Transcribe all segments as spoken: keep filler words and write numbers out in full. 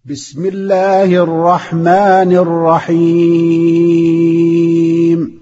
بسم الله الرحمن الرحيم.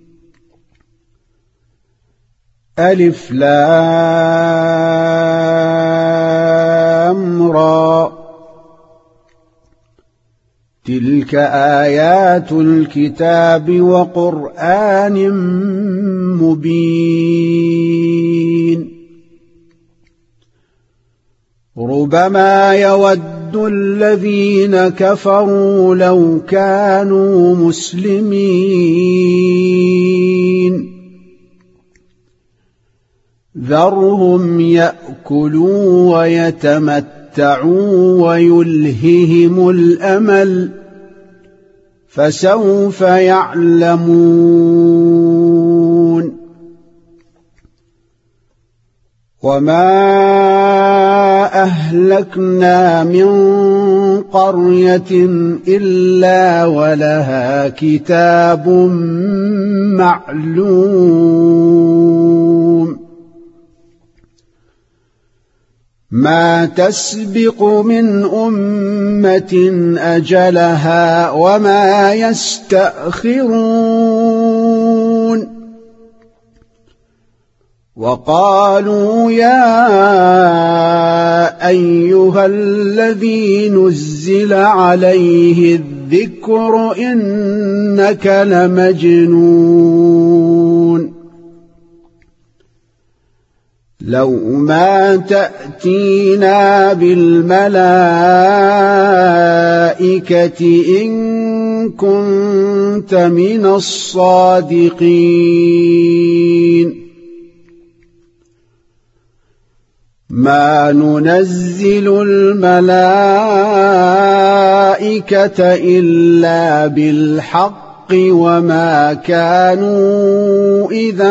ألف لام را، تلك آيات الكتاب وقرآن مبين. ربما يود الذين كفروا لو كانوا مسلمين، ذرهم يأكلوا ويتمتعوا ويلههم الأمل، فسوف يعلمون. وما أهلكنا من قرية إلا ولها كتاب معلوم، ما تسبق من أمة أجلها وما يستأخرون. وقالوا يا أيها الذي نزل عليه الذكر إنك لمجنون، لو ما تأتينا بالملائكة إن كنت من الصادقين. ما ننزل الملائكة إلا بالحق وما كانوا إذا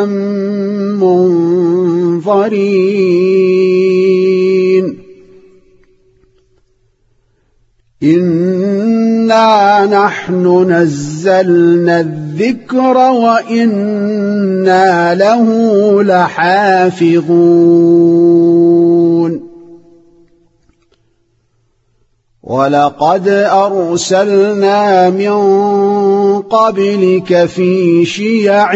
منظرين. إنا نحن نزلنا الذكر وإنا له لحافظون. ولقد أرسلنا من قبلك في شيع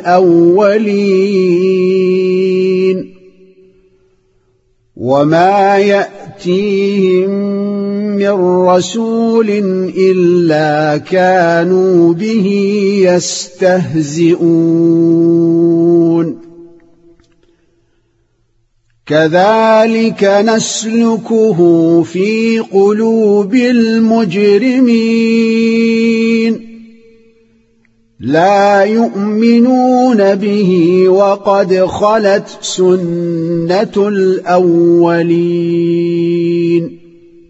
الأولين، وما يأتيهم من رسول إلا كانوا به يستهزئون. كذلك نسلكه في قلوب المجرمين، لا يؤمنون به وقد خلت سنة الأولين.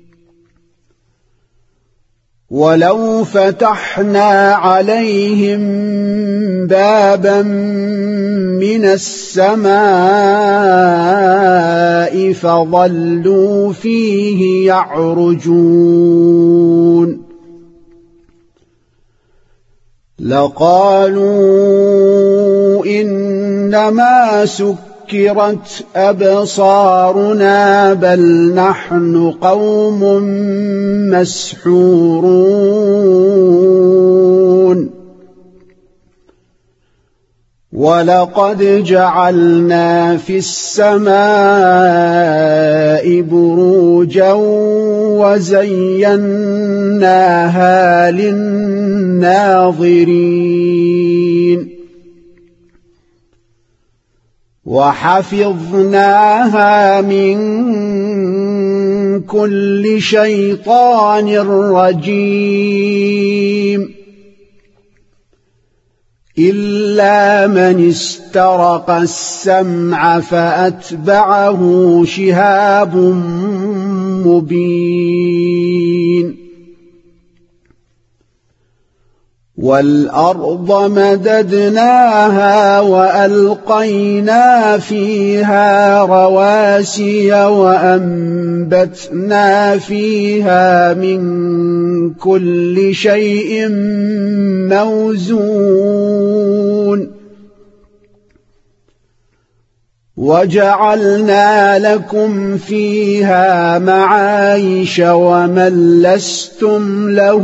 ولو فتحنا عليهم بابا من السماء فظلوا فيه يعرجون، لقالوا إنما سكرت أبصارنا بل نحن قوم مسحورون. ولقد جعلنا في السماء بروجا وزيناها للناظرين، وحفظناها من كل شيطان رجيم، إلا من استرق السمع فأتبعه شهاب مبين. والأرض مددناها وألقينا فيها رواسي وأنبتنا فيها من كل شيء موزون. وجعلنا لكم فيها معايش ومن لستم له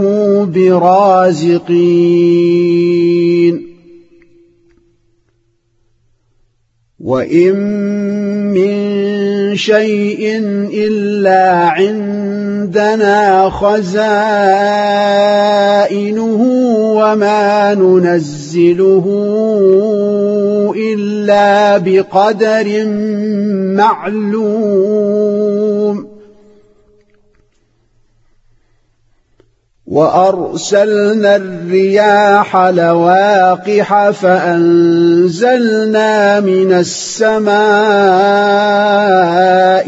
برازقين وإن من شيء إلا عندنا خزائنه وما ننزله إلا بقدر معلوم وأرسلنا الرياح لواقح فأنزلنا من السماء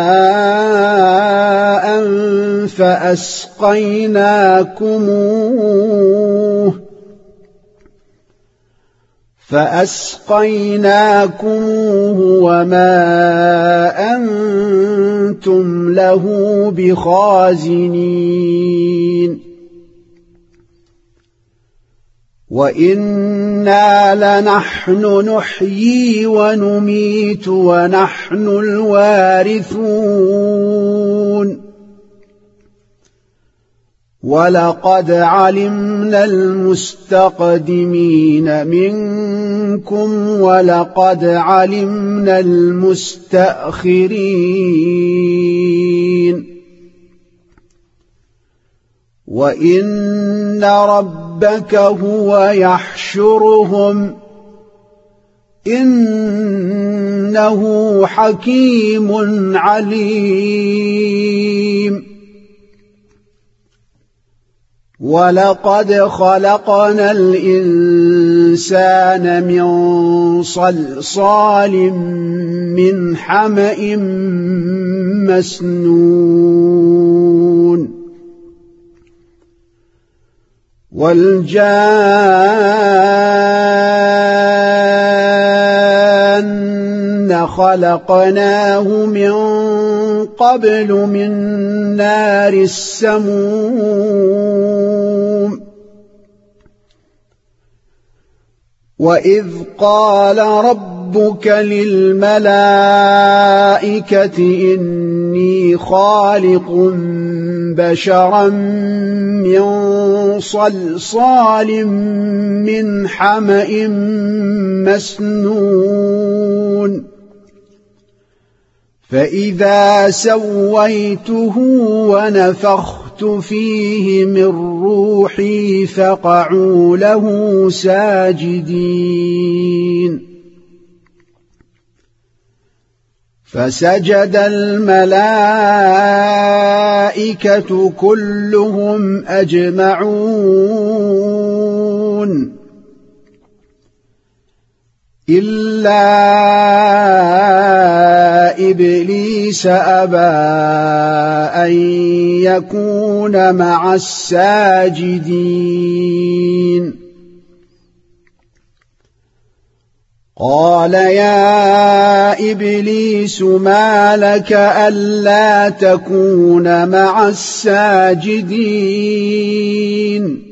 ماء فأسقيناكموه فأسقيناكموه وما أنتم له بخازنين وإنا لنحن نحيي ونميت ونحن الوارثون ولقد علمنا المستقدمين منكم ولقد علمنا المستأخرين وإن ربك هو يحشرهم إنه حكيم عليم ولقد خلقنا الإنسان من صلصال من حمأ مسنون والجان خلقناه من قبل من نار السموم وإذ قال ربك للملائكة إني خالق بشرا من صلصال من حمأ مسنون فإذا سويته ونفخت فيه من روحي فقعوا له ساجدين فسجد الملائكة كلهم أجمعون إلا إبليس أبى أن يكون مع الساجدين قال يا إبليس ما لك ألا تكون مع الساجدين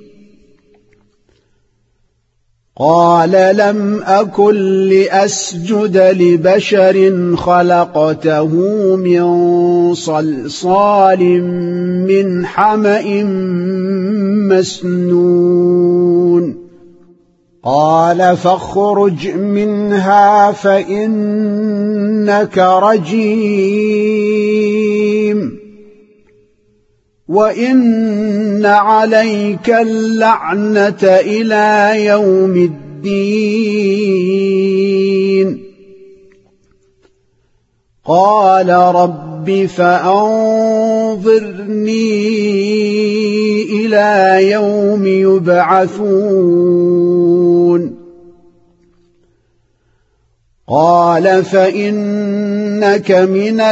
قال لم أكن لأسجد لبشر خلقته من صلصال من حمأ مسنون قال فاخرج منها فإنك رجيم وإن عليك اللعنة إلى يوم الدين قال رب فأنظرني إلى يوم يبعثون قال فإنك من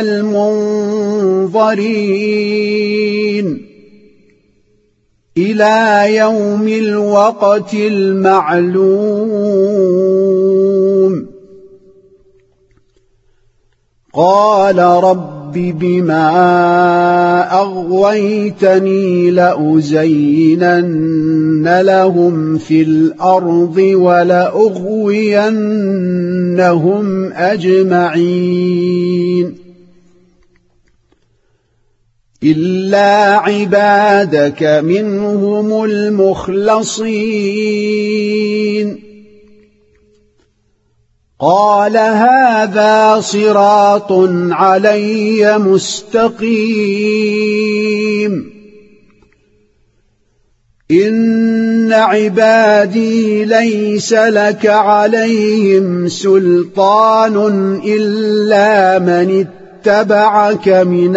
المنظرين إلى يوم الوقت المعلوم قال رب رب بما أغويتني لأزينن لهم في الأرض ولأغوينهم أجمعين إلا عبادك منهم المخلصين قال هذا صراط علي مستقيم إن عبادي ليس لك عليهم سلطان إلا من اتبعك من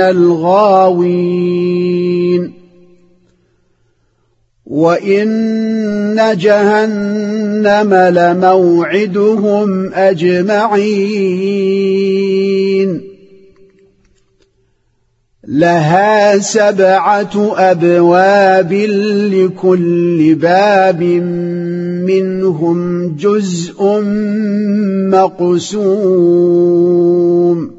الغاوين وإن جهنم لموعدهم أجمعين لها سبعة أبواب لكل باب منهم جزء مقسوم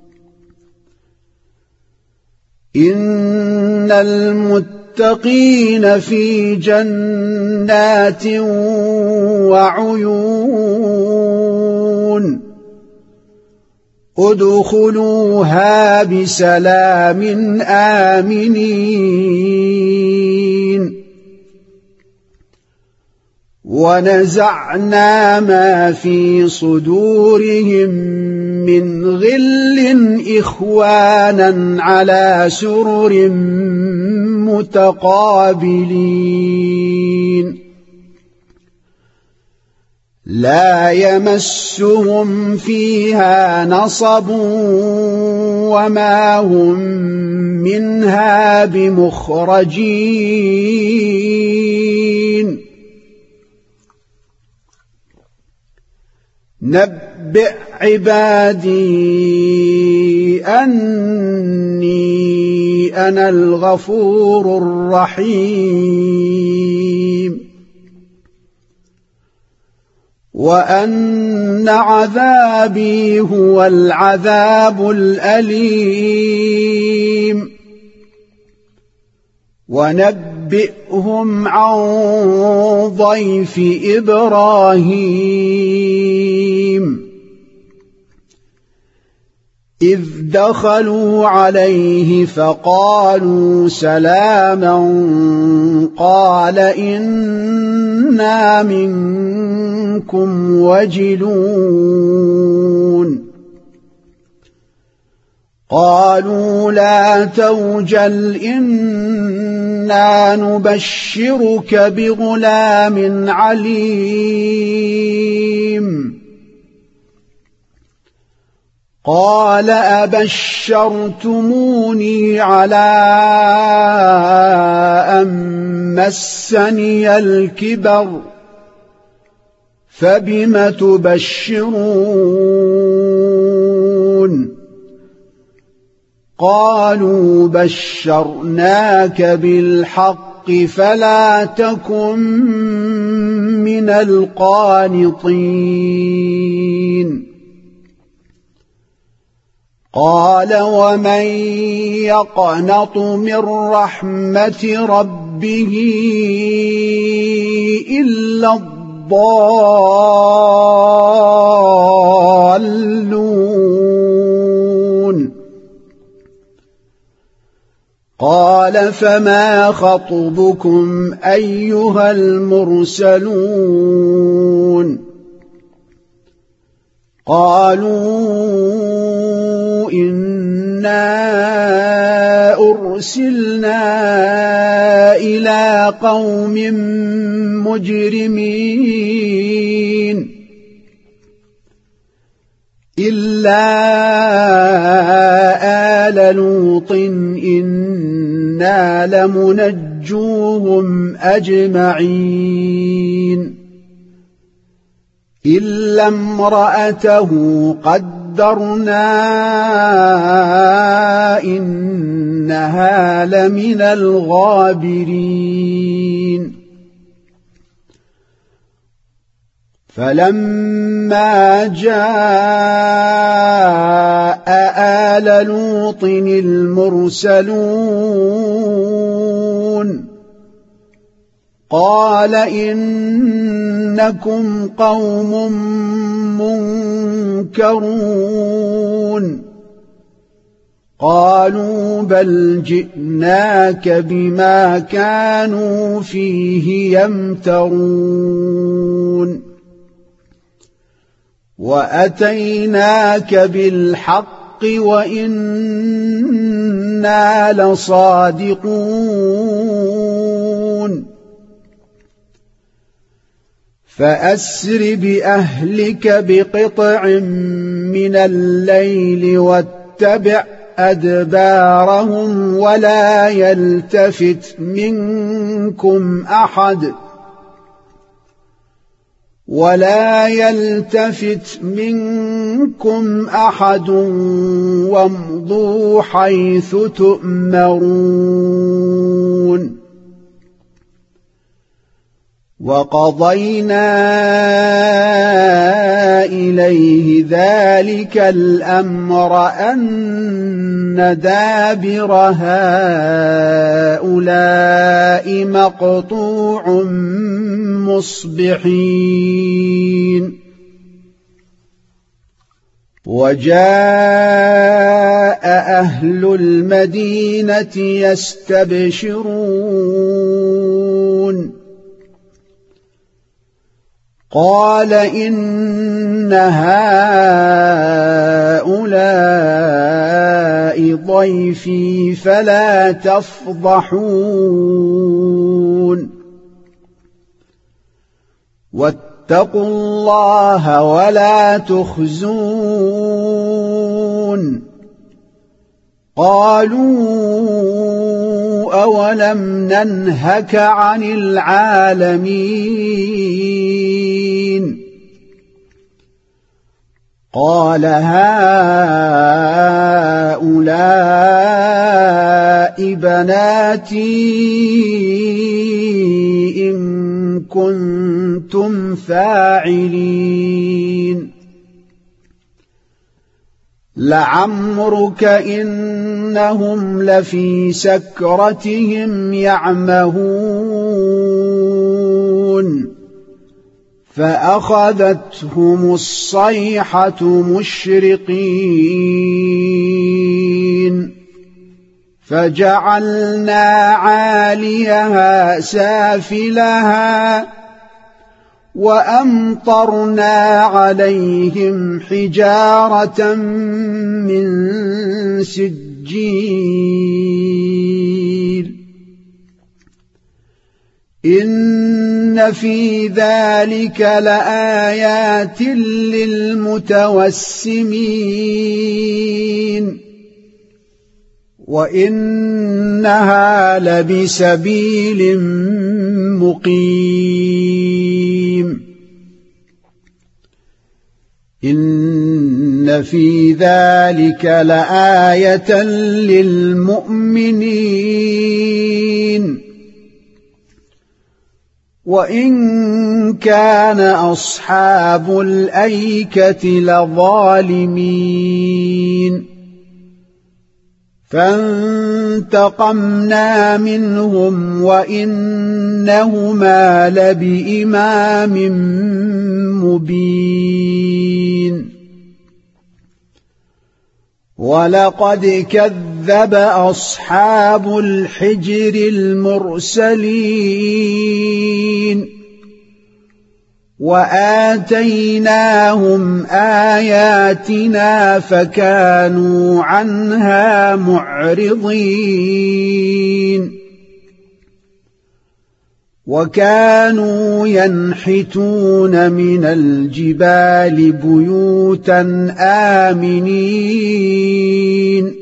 إن المتقين في جنات وعيون ادخلوها بسلام آمنين ونزعنا ما في صدورهم من غل إخوانا على سرر متقابلين لا يمسهم فيها نصب وما هم منها بمخرجين نبئ عبادي أني أنا الغفور الرحيم وأن عذابي هو العذاب الأليم ونبئهم عن ضيف إبراهيم إذ دخلوا عليه فقالوا سلاما قال إنا منكم وجلون قالوا لا توجل إنا نبشرك بغلام عليم قال أبشرتموني على أن مسني الكبر فبم تبشرون قالوا بشرناك بالحق فلا تكن من القانطين قال ومن يقنط من رحمة ربه إلا الضالون قال فما خطبكم أيها المرسلون قالوا إنا أرسلنا إلى قوم مجرمين إلا آل لوط إنا لمنجوهم أجمعين إلا امرأته قدرنا إنها لمن الغابرين فلما جاء آل لوط المرسلون قال إنكم قوم منكرون قالوا بل جئناك بما كانوا فيه يمترون وأتيناك بالحق وإنا لصادقون فأسر بأهلك بقطع من الليل واتبع أدبارهم ولا يلتفت منكم أحد ولا يلتفت منكم أحد وامضوا حيث تؤمرون وقضينا إليه ذلك الأمر أن دابر هؤلاء مقطوع مصبحين وجاء أهل المدينة يستبشرون قال إن هؤلاء ضيفي فلا تفضحون واتقوا الله ولا تخزون قالوا أولم ننهك عن العالمين قال هؤلاء بناتي إن كنتم فاعلين لعمرك إنهم لفي سكرتهم يعمهون فأخذتهم الصيحة مشرقين فجعلنا عاليها سافلها وأمطرنا عليهم حجارة من سجيل إن في ذلك لآيات للمتوسمين وإنها لبسبيل مقيم إن في ذلك لآية للمؤمنين وإن كان أصحاب الأيكة لظالمين فانتقمنا منهم وإنهما لبإمام مبين ولقد كذب أصحاب الحجر المرسلين وآتيناهم آياتنا فكانوا عنها معرضين وكانوا ينحتون من الجبال بيوتا آمنين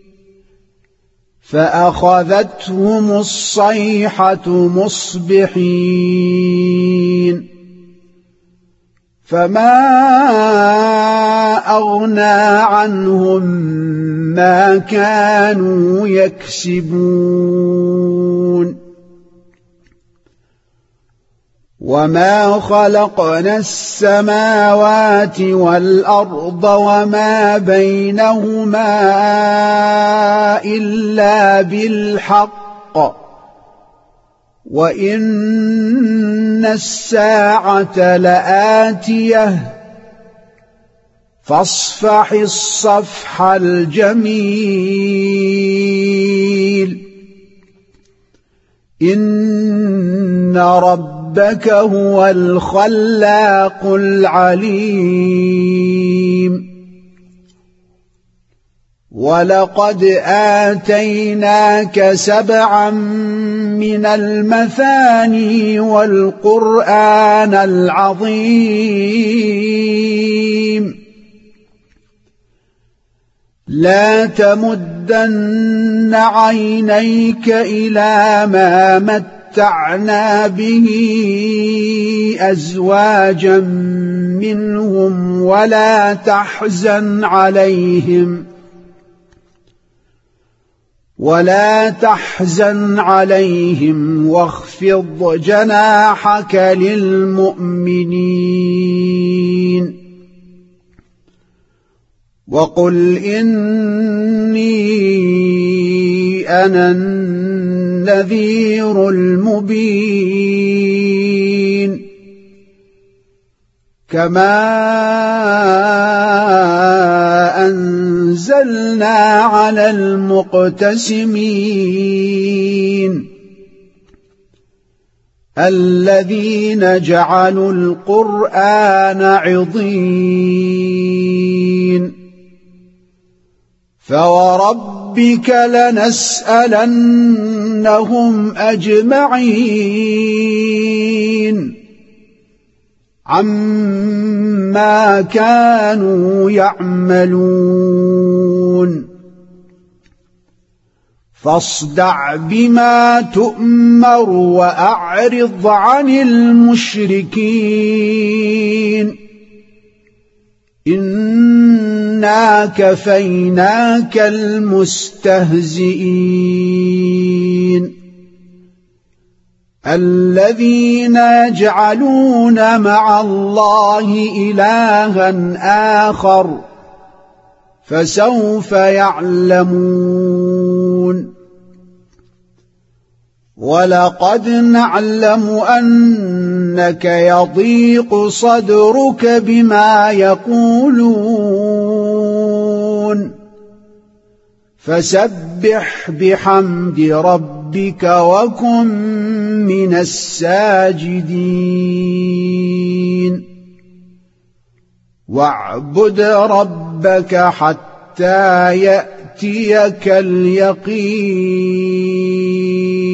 فأخذتهم الصيحة مصبحين فما أغنى عنهم ما كانوا يكسبون وما خلقنا السماوات والأرض وما بينهما إلا بالحق وإن الساعة لآتية فاصفح الصفح الجميل إن ربك هو الخلاق العليم ولقد آتيناك سبعا من المثاني والقرآن العظيم لا تمدن عينيك إلى ما متعنا به أزواجا منهم ولا تحزن عليهم ولا تحزن عليهم واخفض جناحك للمؤمنين وقل إني أنا النذير المبين كما أنزلنا على المقتسمين الذين جعلوا القرآن عضين فوربك لنسألنهم أجمعين عما كانوا يعملون فاصدع بما تؤمر وأعرض عن المشركين إنا كفيناك المستهزئين الذين يجعلون مع الله إلها آخر فسوف يعلمون ولقد نعلم أنك يضيق صدرك بما يقولون فسبح بحمد ربك وكن من الساجدين واعبد ربك حتى يأتيك اليقين